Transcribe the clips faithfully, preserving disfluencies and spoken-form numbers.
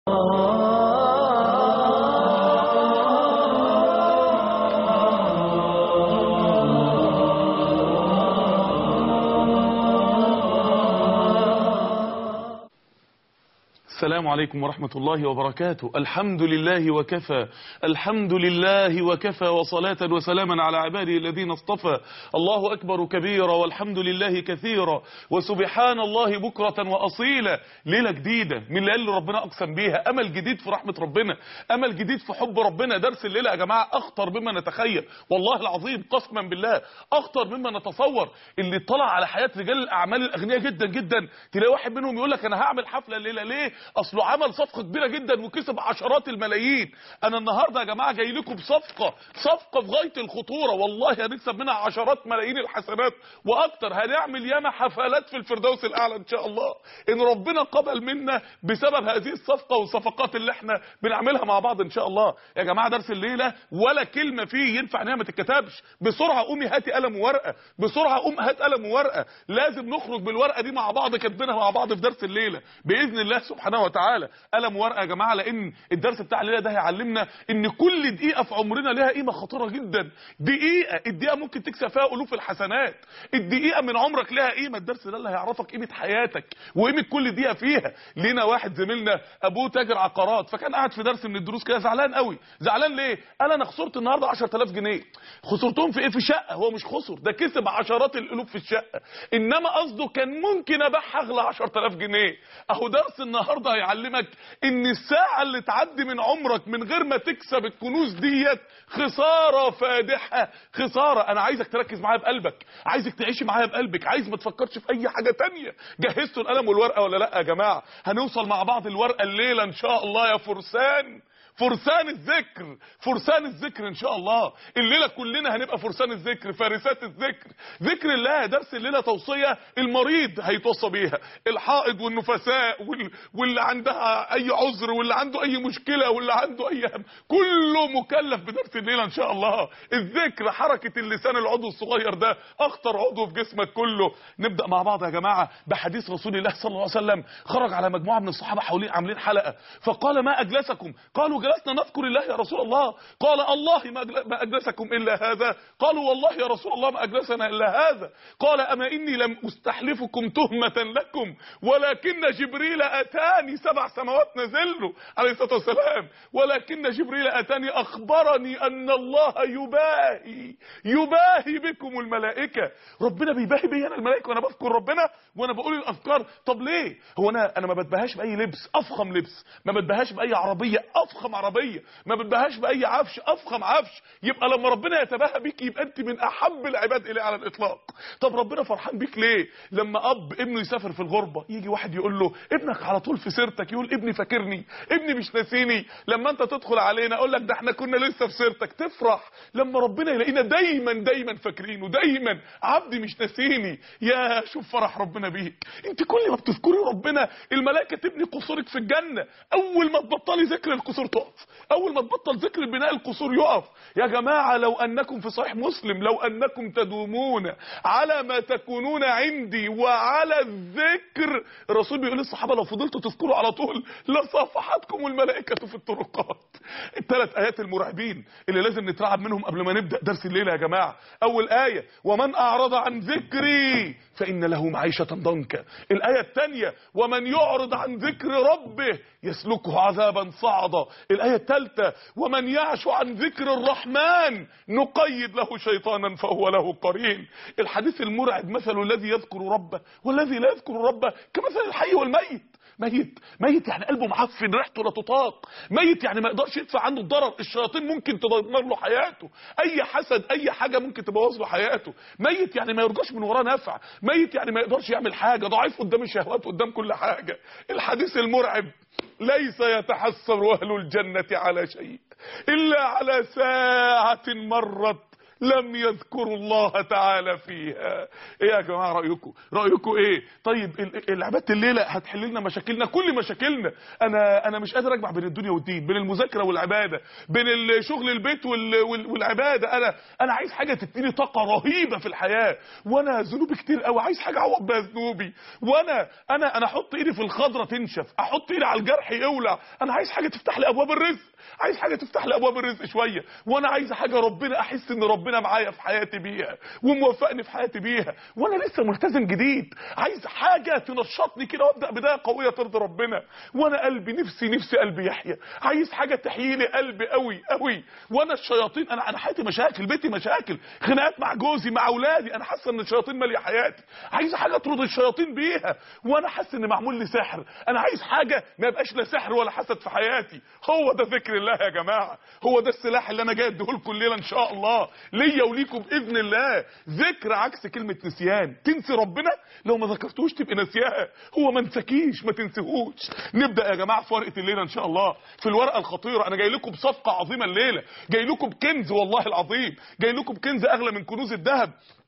السلام عليكم ورحمة الله وبركاته. الحمد لله وكفى، الحمد لله وكفى، وصلاة وسلاما على عباده الذين اصطفى. الله أكبر كبيرا والحمد لله كثيرا وسبحان الله بكرة وأصيلا. ليلة جديدة من الليالي اللي ربنا أقسم بيها، أمل جديد في رحمة ربنا، أمل جديد في حب ربنا. درس الليلة يا جماعة أخطر مما نتخيل، والله العظيم قسما بالله أخطر مما نتصور. اللي طلع على حياة رجال الأعمال الأغنياء جدا جدا، تلاقي واحد منهم يقول لك أنا هعمل حفلة الليلة. ليه؟ اصله عمل صفقه كبيره جدا وكسب عشرات الملايين. انا النهارده يا جماعه جاي لكم بصفقه، صفقه في غايه الخطوره، والله هنكسب منها عشرات ملايين الحسنات واكتر. هنعمل ياما حفلات في الفردوس الاعلى ان شاء الله، ان ربنا قبل منا بسبب هذه الصفقه والصفقات اللي احنا بنعملها مع بعض ان شاء الله. يا جماعه درس الليله ولا كلمه فيه ينفع انها ما تتكتبش. بسرعه قومي هاتي قلم وورقه، بسرعه قوم هات قلم وورقه. لازم نخرج بالورقه دي مع بعض كاتبينها مع بعض في درس الليله باذن الله سبحانه وتعالى. قلم ورقه يا جماعه، لان الدرس بتاع الليله ده هيعلمنا ان كل دقيقه في عمرنا لها قيمه خطيره جدا. دقيقه، الدقيقه ممكن تكسب فيها الوف الحسنات. الدقيقه من عمرك لها قيمه. الدرس ده اللي هيعرفك قيمه حياتك وقيمه كل دقيقه فيها. لينا واحد زميلنا ابوه تاجر عقارات، فكان قاعد في درس من الدروس كده زعلان قوي. زعلان ليه؟ قال انا خسرت النهارده عشرة آلاف جنيه. خسرتهم في ايه؟ في شقه. هو مش خسر، ده كسب عشرات الالوف في الشقه، انما قصده كان ممكن ابيعها اغلى عشرة آلاف جنيه. اهو درس النهارده هيعلمك ان الساعه اللي تعدي من عمرك من غير ما تكسب الكنوز ديت خساره فادحه، خساره. انا عايزك تركز معايا بقلبك، عايزك تعيشي معايا بقلبك، عايز ما تفكرش في اي حاجه تانية. جهزتوا القلم والورقه ولا لا يا جماعه؟ هنوصل مع بعض الورقه الليله ان شاء الله يا فرسان، فرسان الذكر، فرسان الذكر ان شاء الله. الليله كلنا هنبقى فرسان الذكر، فارسات الذكر، ذكر الله. درس الليله توصيه المريض هيتوصى بيها، الحائض والنفساء وال... واللي عندها اي عذر واللي عنده اي مشكله واللي عنده اي هم، كله مكلف بدرس الليله ان شاء الله. الذكر، حركه اللسان، العضو الصغير ده اخطر عضو في جسمك كله. نبدا مع بعض يا جماعه بحديث رسول الله صلى الله عليه وسلم. خرج على مجموعه من الصحابه حوالين عاملين حلقه، فقال ما اجلسكم؟ قالوا جلسنا نذكر الله يا رسول الله. قال الله ما أجلسكم إلا هذا. قالوا والله يا رسول الله ما أجلسنا إلا هذا. قال أما إني لم أستحلفكم تهمة لكم ولكن جبريل أتاني، سبع سماوات نزله عليه الصلاة والسلام، ولكن جبريل أتاني أخبرني أن الله يباهي يباهي بكم الملائكة. ربنا بيباهي بي أنا الملائكة وأنا بذكر ربنا وأنا بقول الأذكار. طب ليه؟ هو أنا أنا ما بتبهاش بأي لبس أفخم لبس، ما بتبهاش بأي عربية أفخم عربيه، ما بتبهاش باي عفش افخم عفش. يبقى لما ربنا يتباهى بيك يبقى انت من احب العباد اليه على الاطلاق. طب ربنا فرحان بيك ليه؟ لما اب ابنه يسافر في الغربه يجي واحد يقول له ابنك على طول في سيرتك، يقول ابني فاكرني، ابني مش ناسيني. لما انت تدخل علينا اقول لك ده احنا كنا لسه في سيرتك، تفرح. لما ربنا يلاقينا دايما دايما فاكرينه، دايما عبدي مش ناسيني. يا شوف فرح ربنا بيك. انت كل ما بتذكري ربنا الملائكه تبني قصورك في الجنه. اول ما تبطلي ذكر القصور تقف، اول ما تبطل ذكر بناء القصور يقف. يا جماعه لو انكم في صحيح مسلم لو انكم تدومون على ما تكونون عندي وعلى الذكر، الرسول بيقول للصحابه لو فضلتوا تذكروا على طول لصافحتكم الملائكه في الطرقات. الثلاث ايات المرعبين اللي لازم نترعب منهم قبل ما نبدا درس الليله يا جماعه. اول ايه ومن اعرض عن ذكري فان له معيشه ضنكا. الايه الثانيه ومن يعرض عن ذكر ربه يسلكه عذابا صعدا. الايه الثالثه ومن يعش عن ذكر الرحمن نقيد له شيطانا فهو له قرين. الحديث المرعب مثل الذي يذكر ربه والذي لا يذكر ربه كمثل الحي والميت. ميت ميت يعني قلبه معفن، ريحته لا تطاق. ميت يعني ما يقدرش يدفع عنه الضرر، الشياطين ممكن تدمر له حياته، اي حسد اي حاجه ممكن تبوظ له حياته. ميت يعني ما يرجعش من وراه نفع، ميت يعني ما يقدرش يعمل حاجه، ضعيف قدام الشهوات قدام كل حاجه. الحديث المرعب ليس يتحسر اهل الجنه على شيء الا على ساعه مرت لم يذكروا الله تعالى فيها. ايه يا جماعه رايكم؟ رايكم ايه؟ طيب العباده الليله هتحل لنا مشاكلنا، كل مشاكلنا. انا انا مش قادر اجمع بين الدنيا والدين، بين المذاكره والعباده، بين شغل البيت والعباده. انا انا عايز حاجه تديني طاقه رهيبه في الحياه، وانا ذنوبي كتير قوي، عايز حاجه اعوض بيها ذنوبي. وانا انا انا احط ايدي في الخضره تنشف، احط ايدي على الجرح يولع. انا عايز حاجه تفتح لي ابواب الرزق، عايز حاجه تفتح لي ابواب الرزق شويه. وانا عايز حاجه ربنا احس ان ربنا معايا في حياتي بيها وموفقني في حياتي بيها، وانا لسه ملتزم جديد. عايز حاجه تنشطني كده وابدا بدايه قويه ترضي ربنا. وانا قلبي نفسي نفسي قلبي يحيى، عايز حاجه تحيي لي قلبي قوي قوي. وانا الشياطين، انا انا حياتي مشاكل، بيتي مشاكل، خناقات مع جوزي مع اولادي، انا حاسه ان الشياطين ماليه حياتي، عايز حاجه ترضي الشياطين بيها. وانا حاسس ان معمول لي سحر، انا عايز حاجه ما يبقاش لا سحر ولا حسد في حياتي. هو ده ذكر الله يا جماعه، هو ده السلاح اللي انا جاي اديه لكم الليله ان شاء الله، ليا وليكم باذن الله. ذكر عكس كلمه نسيان. تنسي ربنا لو ما ذكرتوش تبقى نسياه، هو ما نساكيش ما تنسيهوش. نبدا يا جماعه في ورقه الليله ان شاء الله، في الورقه الخطيره. انا جاي لكم بصفقه عظيمه الليله، جاي لكم بكنز والله العظيم، جاي لكم بكنز اغلى من كنوز الذهب.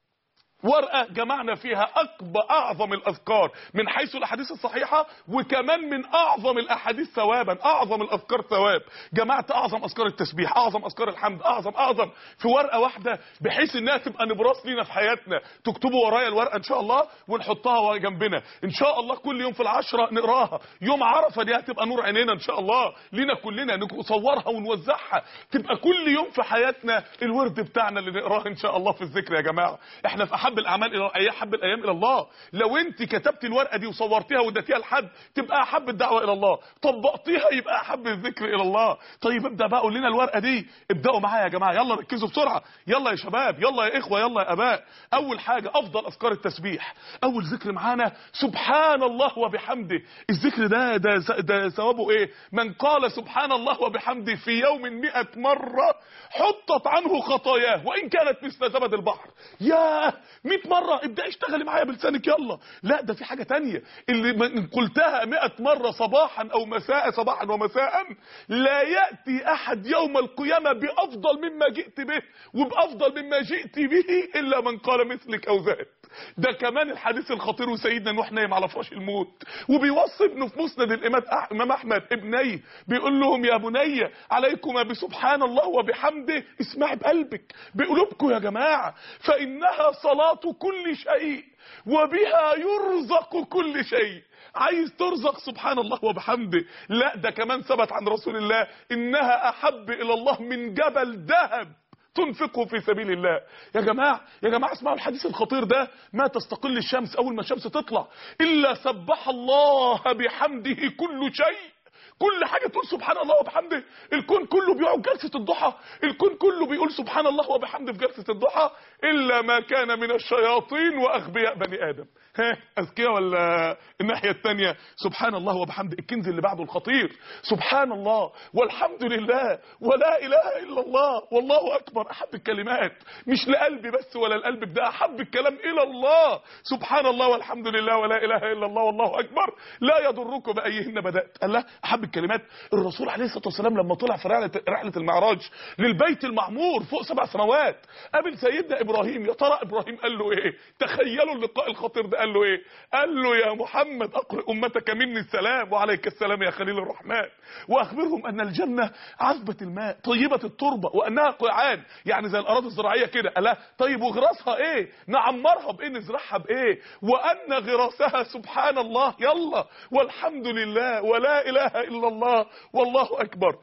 ورقة جمعنا فيها أكبر أعظم الأذكار من حيث الأحاديث الصحيحة، وكمان من أعظم الأحاديث ثوابا، أعظم الأذكار ثواب. جمعت أعظم أذكار التسبيح، أعظم أذكار الحمد، أعظم أعظم في ورقة واحدة، بحيث إنها تبقى نبراس لينا في حياتنا. تكتبوا ورايا الورقة إن شاء الله ونحطها جنبنا إن شاء الله، كل يوم في العشرة نقراها. يوم عرفة دي هتبقى نور عينينا إن شاء الله لينا كلنا، نصورها ونوزعها، تبقى كل يوم في حياتنا الورد بتاعنا اللي نقراه إن شاء الله في الذكر. يا جماعة احنا في احب الاعمال الى اي احب الايام الى الله. لو انت كتبت الورقه دي وصورتيها واديتيها لحد تبقى احب الدعوه الى الله، طبقتيها يبقى احب الذكر الى الله. طيب ابدا بقى قول لنا الورقه دي، ابداوا معايا يا جماعه، يلا ركزوا بسرعه، يلا يا شباب، يلا يا اخوه، يلا يا اباء. اول حاجه افضل اذكار التسبيح، اول ذكر معانا سبحان الله وبحمده. الذكر ده ده ده ثوابه ايه؟ من قال سبحان الله وبحمده في يوم مئة مره حطت عنه خطاياه وان كانت مثل زبد البحر. يا مئة مره، ابدا اشتغلي معايا بلسانك يلا. لا ده في حاجه تانية، اللي من قلتها مئة مره صباحا او مساء، صباحا ومساء، لا ياتي احد يوم القيامه بافضل مما جئت به وبافضل مما جئت به الا من قال مثلك او زاد. ده كمان الحديث الخطير، وسيدنا نوح نايم على فراش الموت وبيوصي ابنه في مسند الامام احمد ابنيه، بيقول لهم يا بني عليكما بسبحان الله وبحمده، اسمعي بقلبك بقلوبكم يا جماعه، فانها صلاه كل شيء وبها يرزق كل شيء. عايز ترزق سبحان الله وبحمده؟ لا ده كمان ثبت عن رسول الله انها احب الى الله من جبل ذهب تنفقه في سبيل الله. يا جماعه يا جماعه اسمعوا الحديث الخطير ده، ما تستقل الشمس اول ما الشمس تطلع الا سبح الله بحمده كل شيء. كل حاجه تقول سبحان الله وبحمده. الكون كله بيقعد جلسه الضحى، الكون كله بيقول سبحان الله وبحمده في جلسه الضحى، الا ما كان من الشياطين واغبياء بني ادم. ها اذكياء ولا الناحيه الثانيه؟ سبحان الله وبحمده. الكنز اللي بعده الخطير، سبحان الله والحمد لله ولا اله الا الله والله اكبر. احب الكلمات مش لقلبي بس ولا القلب، ده احب الكلام الى الله. سبحان الله والحمد لله ولا اله الا الله والله اكبر، لا يضركم بايهن بدات. الله احب الكلمات. الرسول عليه الصلاه والسلام لما طلع في رحله رحله المعراج للبيت المعمور فوق سبع سماوات، قابل سيدنا ابراهيم. يا ترى ابراهيم قال له ايه؟ تخيلوا اللقاء الخطير ده. قال له ايه؟ قال له يا محمد اقرئ امتك مني السلام وعليك السلام يا خليل الرحمن، واخبرهم ان الجنه عذبه الماء طيبه التربه وانها قيعان، يعني زي الاراضي الزراعيه كده. قال طيب وغراسها ايه؟ نعمرها بايه؟ نزرعها بايه؟ وان غراسها سبحان الله يلا والحمد لله ولا اله الا الله والله اكبر.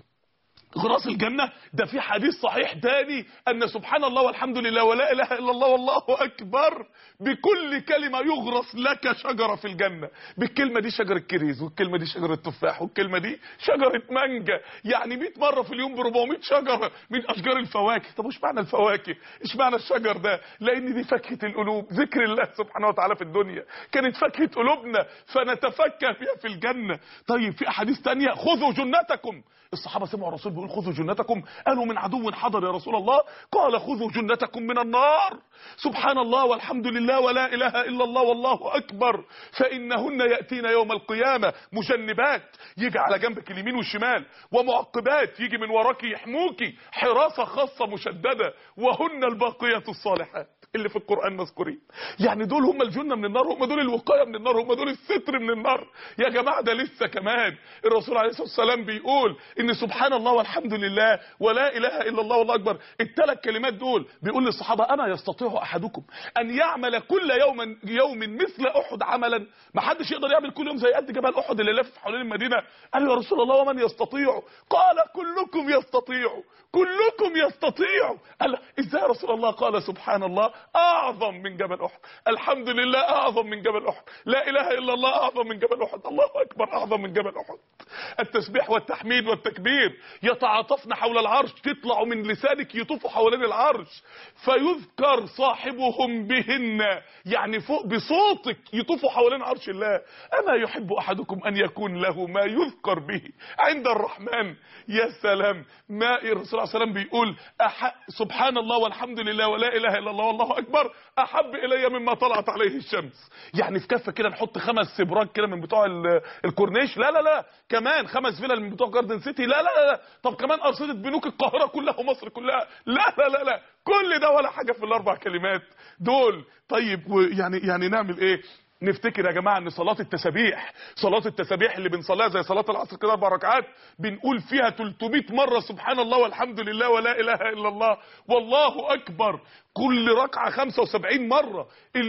غراس الجنة ده في حديث صحيح تاني ان سبحان الله والحمد لله ولا اله الا الله والله اكبر بكل كلمة يغرس لك شجرة في الجنة. بالكلمة دي شجرة كريز، والكلمة دي شجرة تفاح، والكلمة دي شجرة مانجا. يعني مئة مرة في اليوم ب أربعمئة شجرة من اشجار الفواكه. طب وش معنى الفواكه؟ ايش معنى الشجر ده؟ لان دي فاكهة القلوب. ذكر الله سبحانه وتعالى في الدنيا كانت فاكهة قلوبنا فنتفكه فيها في الجنة. طيب في احاديث تانية، خذوا جنتكم. الصحابة سمعوا الرسول بيقول خذوا جنتكم، قالوا من عدو حضر يا رسول الله، قال خذوا جنتكم من النار. سبحان الله والحمد لله ولا اله الا الله والله اكبر، فانهن ياتين يوم القيامه مجنبات، يجي على جنبك اليمين والشمال، ومعقبات يجي من وراك يحموكي، حراسه خاصه مشدده، وهن الباقيات الصالحات اللي في القرآن مذكورين. يعني دول هم الجنة من النار، هم دول الوقاية من النار، هم دول الستر من النار. يا جماعة ده لسه كمان الرسول عليه الصلاة والسلام بيقول ان سبحان الله والحمد لله ولا اله الا الله والله اكبر، الثلاث كلمات دول بيقول للصحابة انا يستطيع احدكم ان يعمل كل يوم يوم مثل احد عملا، ما حدش يقدر يعمل كل يوم زي قد جبل احد اللي لف حوالين المدينة. قال له يا رسول الله ومن يستطيع؟ قال كلكم يستطيع، كلكم يستطيع. قال ازاي يا رسول الله؟ قال سبحان الله اعظم من جبل احد، الحمد لله اعظم من جبل احد، لا اله الا الله اعظم من جبل احد، الله اكبر اعظم من جبل احد. التسبيح والتحميد والتكبير يتعاطفن حول العرش، تطلعوا من لسانك يطوفوا حوالين العرش، فيذكر صاحبهم بهن، يعني فوق بصوتك يطوفوا حوالين عرش الله. اما يحب احدكم ان يكون له ما يذكر به عند الرحمن. يا سلام، ما الرسول صلى الله عليه وسلم بيقول أح... سبحان الله والحمد لله ولا اله الا الله والله اكبر احب الي مما طلعت عليه الشمس. يعني في كفه كده نحط خمس سبراج كده من بتوع الكورنيش، لا لا لا، كمان خمس فيلل من بتوع جاردن سيتي، لا لا لا، طب كمان ارصده بنوك القاهره كلها ومصر كلها، لا لا لا لا، كل ده ولا حاجه في الاربع كلمات دول. طيب يعني يعني نعمل ايه؟ نفتكر يا جماعه ان صلاه التسابيح، صلاه التسابيح اللي بنصليها زي صلاه العصر كده اربع ركعات، بنقول فيها ثلاثمائة مره سبحان الله والحمد لله ولا اله الا الله والله اكبر، كل ركعه خمسة وسبعين مره،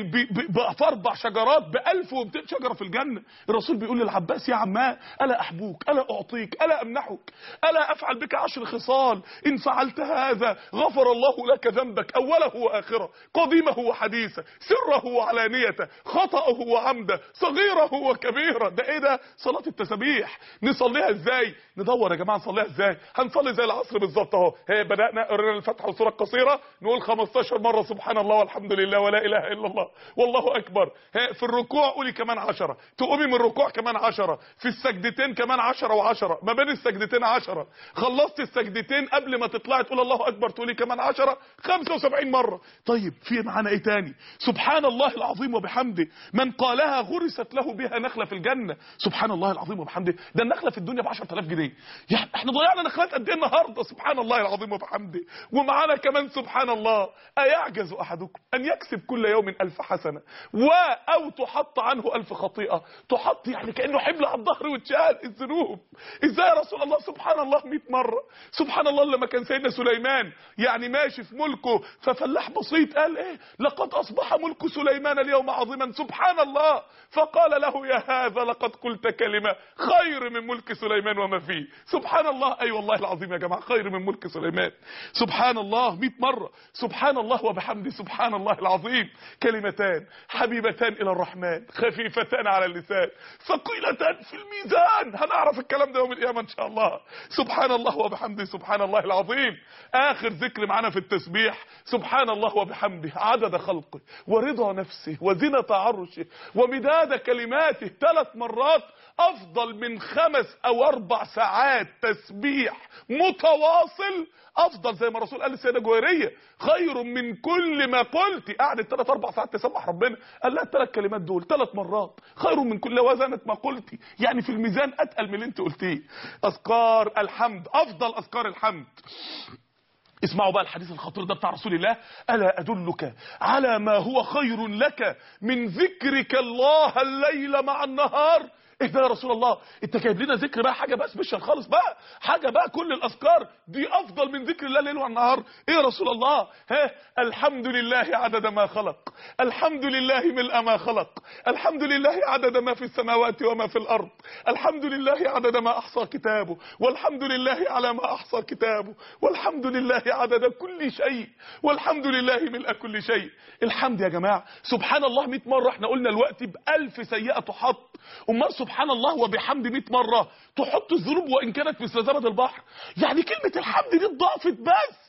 في اربع شجرات ب ألف ومئتين شجره في الجنه. الرسول بيقول للعباس يا عماه الا احبوك الا اعطيك الا امنحك الا افعل بك عشر خصال ان فعلت هذا غفر الله لك ذنبك اوله واخره قديمه وحديثه سره وعلانيته خطأه وعمده صغيره وكبيره. ده ايه ده؟ صلاه التسابيح. نصليها ازاي؟ ندور يا جماعه نصليها ازاي. هنصلي زي العصر بالظبط اهو، هي بدانا قرينا الفاتحه والسوره القصيره، نقول خمستاشر مره سبحان الله والحمد لله ولا اله الا الله والله اكبر. في الركوع قولي كمان عشرة، تقومي من الركوع كمان عشرة، في السجدتين كمان عشرة وعشرة، ما بين السجدتين عشرة، خلصت السجدتين قبل ما تطلعي تقول الله اكبر تقولي كمان عشرة، خمسة وسبعين مره. طيب في معانا ايه تاني؟ سبحان الله العظيم وبحمده من قالها غرست له بها نخله في الجنه. سبحان الله العظيم وبحمده، ده النخله في الدنيا ب عشرة آلاف جنيه، يعني احنا ضيعنا نخلات قد ايه النهارده؟ سبحان الله العظيم وبحمده. ومعانا كمان سبحان الله ايعجز احدكم ان يكسب كل يوم الف حسنه و او تحط عنه الف خطيئه، تحط يعني كانه حمل على الظهر وتشال الذنوب. ازاي يا رسول الله؟ سبحان الله مئة مره. سبحان الله لما كان سيدنا سليمان يعني ماشي في ملكه ففلاح بسيط قال ايه؟ لقد اصبح ملك سليمان اليوم عظيما سبحان الله، فقال له يا هذا لقد قلت كلمه خير من ملك سليمان وما فيه. سبحان الله، اي أيوة والله العظيم يا جماعه خير من ملك سليمان. سبحان الله مئة مره. سبحان الله وبحمده سبحان الله العظيم كلمتان حبيبتان الى الرحمن خفيفتان على اللسان ثقيلتان في الميزان. هنعرف الكلام ده يوم القيامه ان شاء الله. سبحان الله وبحمده سبحان الله العظيم. اخر ذكر معانا في التسبيح سبحان الله وبحمده عدد خلقه ورضا نفسه وزنة عرشه ومداد كلماته، ثلاث مرات افضل من خمس او اربع ساعات تسبيح متواصل، افضل زي ما الرسول قال للسيده جويريه خير من كل ما قلت. قعدت ثلاث اربع ساعات تسبح ربنا، قال لها الثلاث كلمات دول ثلاث مرات خير من كل وزنت ما قلتي، يعني في الميزان اتقل من اللي انت قلتيه. اذكار الحمد افضل اذكار الحمد. اسمعوا بقى الحديث الخطير ده بتاع رسول الله، الا ادلك على ما هو خير لك من ذكرك الله الليل مع النهار. ايه ده يا رسول الله؟ انت جايب لنا ذكر بقى حاجه بقى سبيشال خالص بقى، حاجه بقى كل الاذكار دي افضل من ذكر الله الليل والنهار. ايه يا رسول الله؟ ها الحمد لله عدد ما خلق، الحمد لله ملء ما خلق، الحمد لله عدد ما في السماوات وما في الارض، الحمد لله عدد ما احصى كتابه، والحمد لله على ما احصى كتابه، والحمد لله عدد كل شيء، والحمد لله ملء كل شيء. الحمد يا جماعه سبحان الله مئة مره، احنا قلنا الوقت بألف سيئه تحط، امال سبحان الله وبحمد مئة مره تحط الذنوب وان كانت مثل زبد البحر. يعني كلمه الحمد دي اتضافت بس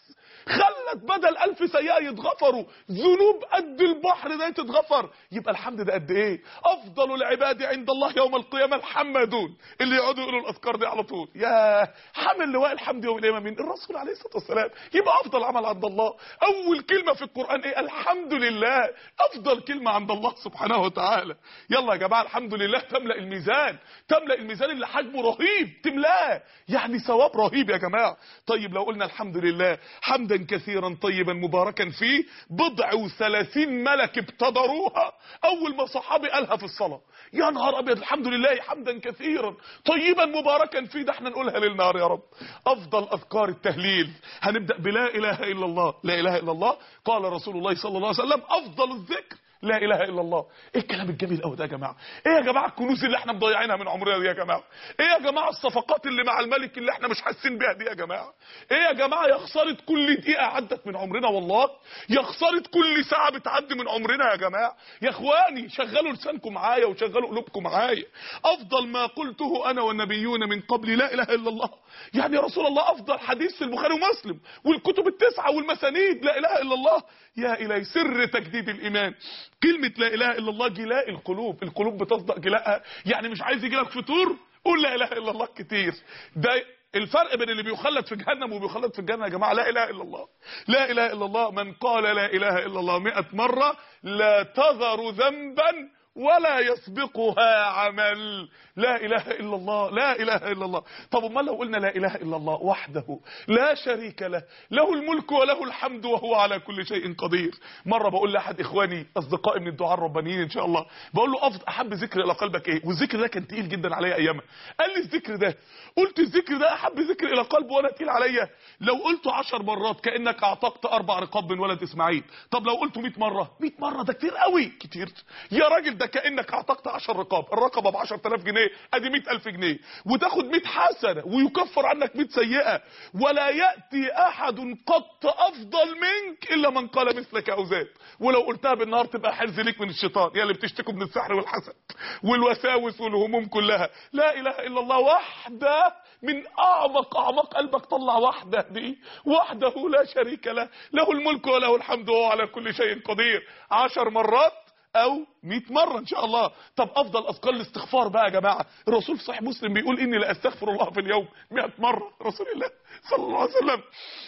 خلت بدل ألف سيئة يتغفروا ذنوب قد البحر ده تتغفر. يبقى الحمد ده قد ايه؟ افضل العباد عند الله يوم القيامة الحمدون، اللي يقعدوا يقولوا الاذكار دي على طول. يا حامل لواء الحمد يوم القيامة مين؟ الرسول عليه الصلاة والسلام. يبقى افضل عمل عند الله اول كلمة في القرآن ايه؟ الحمد لله. افضل كلمة عند الله سبحانه وتعالى. يلا يا جماعة الحمد لله تملأ الميزان، تملأ الميزان اللي حجمه رهيب تملاه، يعني ثواب رهيب يا جماعة. طيب لو قلنا الحمد لله حمدا كثيرا طيبا مباركا فيه، بضع وثلاثين ملك ابتدروها اول ما صحابي قالها في الصلاة. يا نهار ابيض، الحمد لله حمدا كثيرا طيبا مباركا فيه، ده احنا نقولها للنهار يا رب. افضل اذكار التهليل هنبدأ بلا اله الا الله. لا اله الا الله قال رسول الله صلى الله عليه وسلم افضل الذكر لا اله الا الله. ايه الكلام الجميل قوي ده يا جماعه؟ ايه يا جماعه الكنوز اللي احنا مضيعينها من عمرنا دي يا جماعه؟ ايه يا جماعه الصفقات اللي مع الملك اللي احنا مش حاسين بيها دي يا جماعه؟ ايه يا جماعه يا خساره كل دقيقه عدت من عمرنا، والله يا خساره كل ساعه بتعدي من عمرنا يا جماعه. يا اخواني شغلوا لسانكم معايا وشغلوا قلوبكم معايا. افضل ما قلته انا والنبيون من قبل لا اله الا الله. يعني يا رسول الله افضل حديث في البخاري ومسلم والكتب التسعه والمسانيد لا اله الا الله. يا الهي سر تجديد الايمان كلمه لا اله الا الله، جلاء القلوب. القلوب بتصدق جلاءها، يعني مش عايز يجيلك فطور قول لا اله الا الله كتير. ده الفرق بين اللي بيخلد في جهنم وبيخلد في الجنه يا جماعه. لا اله الا الله، لا اله الا الله. من قال لا اله الا الله مئة مره لا تذر ذنبا ولا يسبقها عمل. لا اله الا الله، لا اله الا الله. طب امال لو قلنا لا اله الا الله وحده لا شريك له، له الملك وله الحمد وهو على كل شيء قدير. مره بقول لاحد اخواني اصدقائي من الدعاء الربانيين ان شاء الله، بقول له افضل احب ذكر الى قلبك ايه؟ والذكر ده كان تقيل جدا عليا ايامها. قال لي الذكر ده. قلت الذكر ده احب ذكر الى قلبي وانا تقيل عليا. لو قلته عشر مرات كانك اعتقت اربع رقاب من ولد اسماعيل. طب لو قلته مئة مره، مئة مره ده كتير قوي. كتير يا راجل، ده كانك اعتقت عشر رقاب، الرقبه ب عشرة آلاف جنيه ادي مئة ألف جنيه، وتاخد مئة حسنه ويكفر عنك مئة سيئه. ولا ياتي احد قط افضل منك الا من قال مثلك او زاد. ولو قلتها بالنهار تبقى حرز ليك من الشيطان، يا اللي بتشتكوا من السحر والحسد والوساوس والهموم كلها. لا اله الا الله وحده من اعمق اعماق قلبك طلع وحده دي، وحده لا شريك له، له الملك وله الحمد وهو على كل شيء قدير. عشر مرات او مئة مرة ان شاء الله. طب افضل اذكار الاستغفار بقى يا جماعة. الرسول في صحيح مسلم بيقول اني لا استغفر الله في اليوم مئة مرة. رسول الله صلى الله عليه وسلم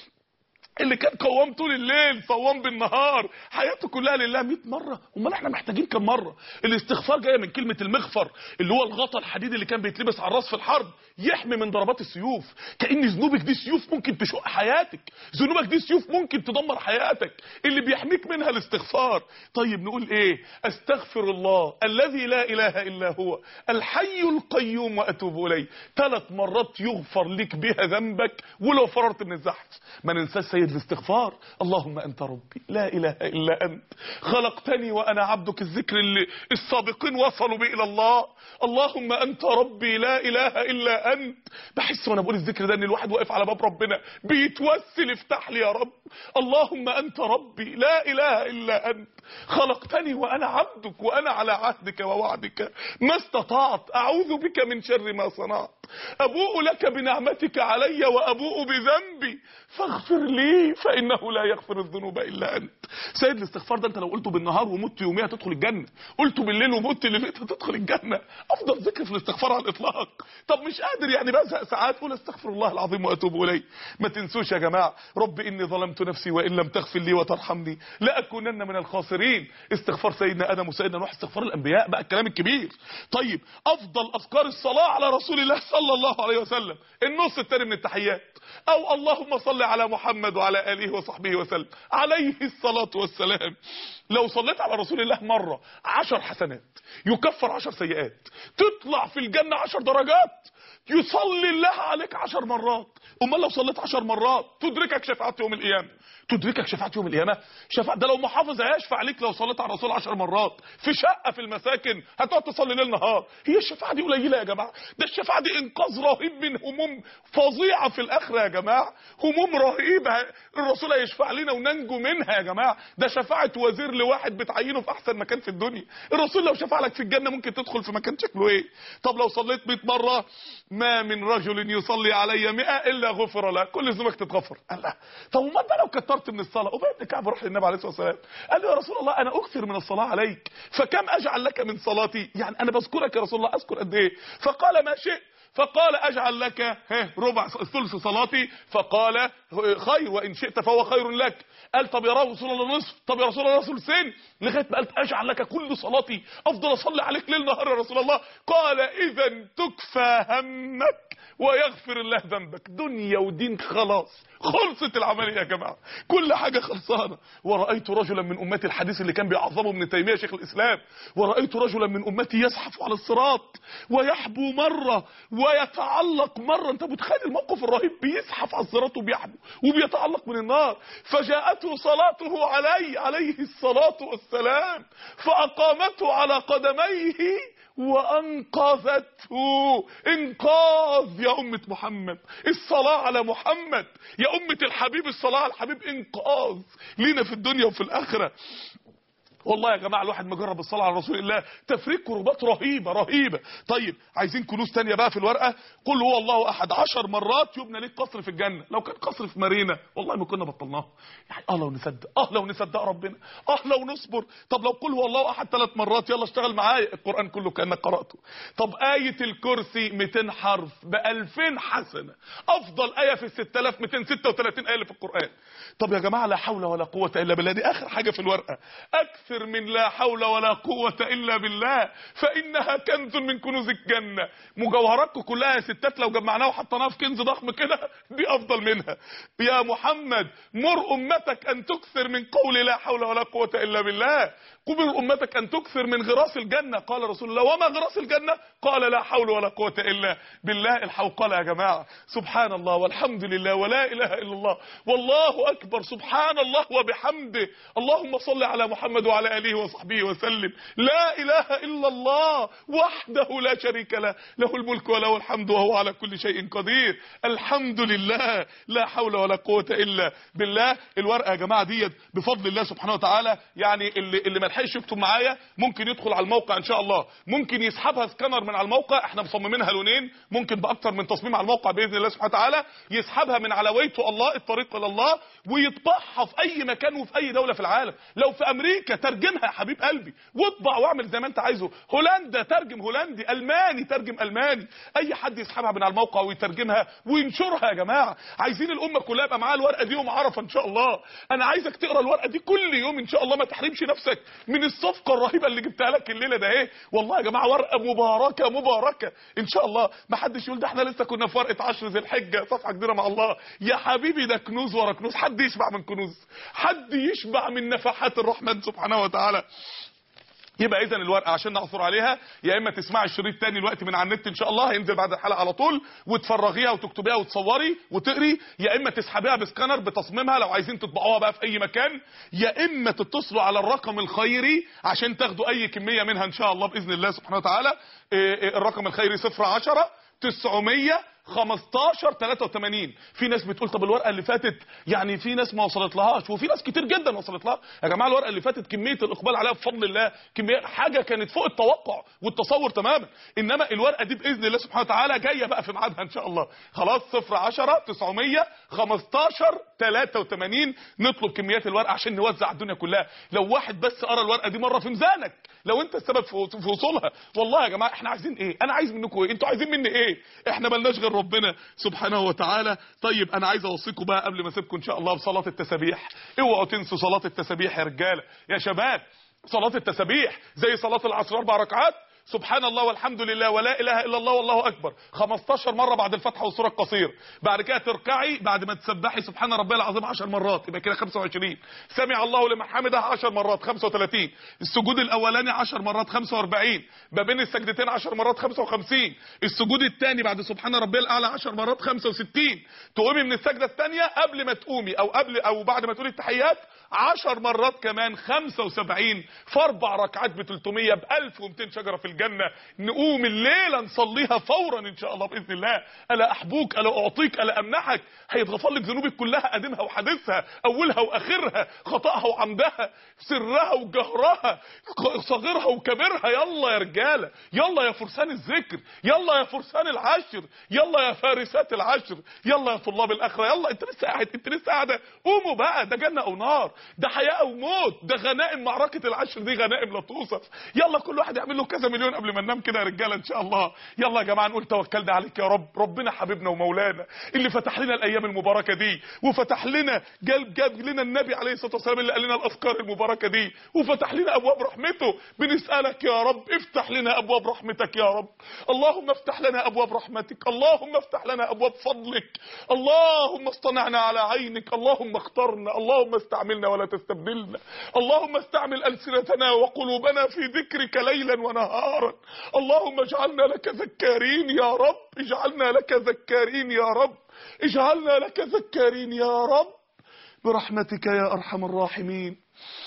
اللي كان قوام طول الليل صوام بالنهار حياته كلها لله مئة مرة. امال احنا محتاجين كم مرة؟ الاستغفار جايه من كلمة المغفر اللي هو الغطا الحديد اللي كان بيتلبس على الراس في الحرب يحمي من ضربات السيوف. كأن ذنوبك دي سيوف ممكن تشق حياتك، ذنوبك دي سيوف ممكن تدمر حياتك، اللي بيحميك منها الاستغفار. طيب نقول ايه؟ استغفر الله الذي لا اله الا هو الحي القيوم واتوب اليه. ثلاث مرات يغفر لك بها ذنبك ولو فررت من الزحف. ما ننساش سيد الاستغفار. اللهم انت ربي لا اله الا انت خلقتني وانا عبدك، الذكر اللي السابقين وصلوا به الى الله. اللهم انت ربي لا اله الا انت. بحس وانا بقول الذكر ده ان الواحد واقف على باب ربنا بيتوسل افتح لي يا رب. اللهم انت ربي لا اله الا انت خلقتني وانا عبدك وانا على عهدك ووعدك ما استطعت، اعوذ بك من شر ما صنعت، ابوء لك بنعمتك علي وابوء بذنبي فاغفر لي فانه لا يغفر الذنوب الا انت. سيد الاستغفار ده انت لو قلته بالنهار ومت يوميها تدخل الجنه، قلته بالليل ومت ليلتها تدخل الجنه. افضل ذكر في الاستغفار على الاطلاق. طب مش قادر يعني بزهق ساعات قول استغفر الله العظيم واتوب اليه. ما تنسوش يا جماعه رب اني ظلمت نفسي وان لم تغفر لي وترحمني لاكونن من الخاسرين. استغفار سيدنا ادم وسيدنا نوح، استغفار الانبياء بقى الكلام الكبير. طيب افضل اذكار الصلاه على رسول الله صلى الله عليه وسلم النص الثاني من التحيات، او اللهم صل على محمد وعلى اله وصحبه وسلم عليه الصلاه والسلام. لو صليت على رسول الله مره عشر حسنات يكفر عشر سيئات، تطلع في الجنه عشر درجات، يصلي الله عليك عشر مرات. امال لو صليت عشر مرات تدركك شفاعه يوم القيامه. تدركك شفاعه يوم القيامه. شفاعه ده لو محافظ هيشفع عليك لو صليت على الرسول عشر مرات في شقه في المساكن هتقعد تصلي ليل نهار. هي الشفاعه دي قليله يا جماعه؟ ده الشفاعه دي انقاذ رهيب من هموم فظيعه في الاخره يا يا جماعه، هموم رهيبه الرسول هيشفع لنا وننجو منها يا جماعه. ده شفاعه وزير لواحد بتعينه في احسن مكان في الدنيا. الرسول لو شفع لك في الجنه ممكن تدخل في مكان شكله ايه؟ طب لو صليت مئة مره، ما من رجل يصلي علي مئة الا غفر له، كل ذنوبك تتغفر. الله، طب وما بقى لو كترت من الصلاه؟ ابي بن كعب راح للنبي عليه الصلاه والسلام قال له يا رسول الله انا اكثر من الصلاه عليك، فكم اجعل لك من صلاتي؟ يعني انا بذكرك يا رسول الله اذكر قد ايه؟ فقال ما شئت. فقال اجعل لك ربع ثلث صلاتي؟ فقال خير، وان شئت فهو خير لك. قال طب يا رسول الله نصف؟ طب يا رسول الله ثلثين؟ لغايه ما قلت اجعل لك كل صلاتي، افضل اصلي عليك ليل نهار يا رسول الله. قال اذا تكفى همك ويغفر الله ذنبك. دنيا ودين خلاص، خلصت العمليه يا جماعه، كل حاجه خلصانه. ورأيت رجلا من امتي، الحديث اللي كان بيعظمه ابن تيميه شيخ الاسلام، ورأيت رجلا من امتي يزحف على الصراط ويحبو مره ويتعلق مره. انت متخيل الموقف الرهيب؟ بيزحف على الصراط وبيحبو وبيتعلق من النار. فجاءته صلاته عليه عليه الصلاه والسلام فاقامته على قدميه وانقذته. انقاذ يا امه محمد، الصلاه على محمد يا امه الحبيب، الصلاه على الحبيب انقاذ لينا في الدنيا وفي الاخره. والله يا جماعه الواحد مجرب الصلاه على رسول الله تفريق كربات رهيبه رهيبه. طيب عايزين كنوز تانية بقى في الورقه. قل هو الله احد عشر مرات يبنى ليك قصر في الجنه. لو كان قصر في مارينا والله ما كنا بطلناه. يعني اه لو نصدق، اه لو نصدق ربنا، اه لو نصبر. طب لو قل هو الله احد ثلاث مرات، يلا اشتغل معايا القران كله كانك قراته. طب ايه الكرسي مئتين حرف ب ألفين حسنه، افضل ايه في ستة آلاف ومئتين وستة وثلاثين ايه اللي في القران. طب يا جماعه لا حول ولا قوه الا بالله، دي اخر حاجه في الورقه. اكثر من لا حول ولا قوة الا بالله فانها كنز من كنوز الجنة. مجوهراتكم كلها يا ستات لو جمعناها وحطيناها في كنز ضخم كده دي افضل منها. يا محمد مر امتك ان تكثر من قول لا حول ولا قوة الا بالله. قبل امتك ان تكثر من غراس الجنة. قال رسول الله وما غراس الجنة؟ قال لا حول ولا قوة الا بالله. الحوقلة يا جماعة، سبحان الله والحمد لله ولا اله الا الله والله اكبر، سبحان الله وبحمده، اللهم صل على محمد وعلى اله وصحبه وسلم. لا اله الا الله وحده لا شريك له، له الملك وله الحمد وهو على كل شيء قدير. الحمد لله، لا حول ولا قوة الا بالله. الورقة يا جماعة ديت بفضل الله سبحانه وتعالى، يعني اللي اللي ما لحقش يكتب معايا ممكن يدخل على الموقع ان شاء الله، ممكن يسحبها سكانر من على الموقع. احنا مصممينها لونين، ممكن باكتر من تصميم على الموقع باذن الله سبحانه وتعالى. يسحبها من على ويتو الله الطريق الى الله ويطبعها في اي مكان وفي اي دولة في العالم. لو في امريكا ترجمها يا حبيب قلبي واطبع واعمل زي ما انت عايزه. هولندا ترجم هولندي، الماني ترجم الماني. اي حد يسحبها من على الموقع ويترجمها وينشرها يا جماعه. عايزين الامه كلها يبقى معاها الورقه دي يوم عرفه ان شاء الله. انا عايزك تقرا الورقه دي كل يوم ان شاء الله، ما تحرمش نفسك من الصفقه الرهيبه اللي جبتها لك الليله ده. ايه والله يا جماعه ورقه مباركه مباركه ان شاء الله. ما حدش يقول ده احنا لسه كنا في ورقه عشر ذي الحجه صفحه كبيره مع الله. يا حبيبي ده كنوز ورا كنوز. حد يشبع من كنوز؟ حد يشبع من نفحات الرحمن سبحانه وتعالى؟ يبقى اذا الورقه عشان نعثر عليها يا اما تسمعي الشريط تاني الوقت من على النت ان شاء الله، هينزل بعد الحلقه على طول، وتفرغيها وتكتبيها وتصوري وتقري، يا اما تسحبيها بسكانر بتصميمها لو عايزين تطبعوها بقى في اي مكان، يا اما تتصلوا على الرقم الخيري عشان تاخدوا اي كميه منها ان شاء الله باذن الله سبحانه وتعالى. الرقم الخيري صفر عشرة تسعمية خمستاشر تلاتة وتمانين. في ناس بتقول طب الورقه اللي فاتت يعني في ناس ما وصلت لهاش، وفي ناس كتير جدا وصلت لها. يا جماعه الورقه اللي فاتت كميه الاقبال عليها بفضل الله كميه حاجه كانت فوق التوقع والتصور تماما. انما الورقه دي باذن الله سبحانه وتعالى جايه بقى في ميعادها ان شاء الله. خلاص صفر عشرة تسعمية خمستاشر تلاتة وتمانين. نطلب كميات الورقه عشان نوزع الدنيا كلها. لو واحد بس قرا الورقه دي مره في ميزانك، لو انت السبب في وصولها. والله يا جماعه احنا عايزين ايه؟ انا عايز منكم ايه؟ انتوا عايزين مني ايه؟ احنا ملناش غير ربنا سبحانه وتعالى. طيب انا عايز اوصيكم بقى قبل ما اسيبكم ان شاء الله بصلاه التسابيح. اوعوا تنسوا صلاه التسابيح يا رجاله يا شباب. صلاه التسابيح زي صلاه العصر اربع ركعات، سبحان الله والحمد لله ولا اله الا الله والله اكبر خمستاشر مره بعد الفاتحه والسوره القصير. بعد كده تركعي بعد ما تسبحي سبحان ربي العظيم عشر مرات، يبقى كده خمسة وعشرين. سمع الله لمن حمده عشر مرات خمسة وثلاثين. السجود الاولاني عشر مرات خمسة واربعين. ما بين السجدتين عشر مرات خمسة وخمسين. السجود الثاني بعد سبحان ربي الاعلى عشر مرات خمسة وستين. تقومي من السجده الثانيه قبل ما تقومي او قبل او بعد ما تقولي التحيات عشر مرات كمان خمسة وسبعين. في اربع ركعات ب تلتمية ب ألف ومئتين شجره في الجنة. الجنة نقوم الليلة نصليها فورا ان شاء الله باذن الله. الا احبوك، الا اعطيك، الا امنحك. هيتغفر لك ذنوبك كلها، قديمها وحديثها، اولها واخرها، خطأها وعمدها، سرها وجهرها، صغيرها وكبيرها. يلا يا رجاله، يلا يا فرسان الذكر، يلا يا فرسان العشر، يلا يا فارسات العشر، يلا يا طلاب الاخره. يلا انت لسه قاعد، انت لسه قاعده، قوموا بقى. ده جنه او نار، ده حياه او موت، ده غنائم معركه العشر دي غنائم لا توصف. يلا كل واحد يعمل له كذا مليون قبل ما ننام كده يا رجاله ان شاء الله. يلا يا جماعه نقول توكلنا عليك يا رب. ربنا حبيبنا ومولانا اللي فتح لنا الايام المباركه دي، وفتح لنا جاب جاب لنا النبي عليه الصلاه والسلام اللي قال لنا الاذكار المباركه دي، وفتح لنا ابواب رحمته. بنسالك يا رب افتح لنا ابواب رحمتك يا رب. اللهم افتح لنا ابواب رحمتك، اللهم افتح لنا ابواب فضلك، اللهم اصطنعنا على عينك، اللهم اخترنا، اللهم استعملنا ولا تستبدلنا، اللهم استعمل السنتنا وقلوبنا في ذكرك ليلا ونهارا. اللهم اجعلنا لك ذكارين يا رب، اجعلنا لك ذكارين يا رب، اجعلنا لك ذكارين يا رب برحمتك يا ارحم الراحمين.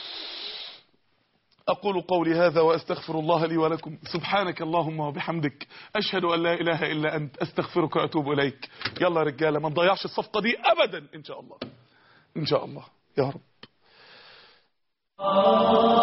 أقول قولي هذا وأستغفر الله لي ولكم. سبحانك اللهم وبحمدك، أشهد أن لا إله إلا أنت، أستغفرك وأتوب إليك. يلا رجالة ما نضيعش الصفقة دي أبدا إن شاء الله، إن شاء الله يا رب.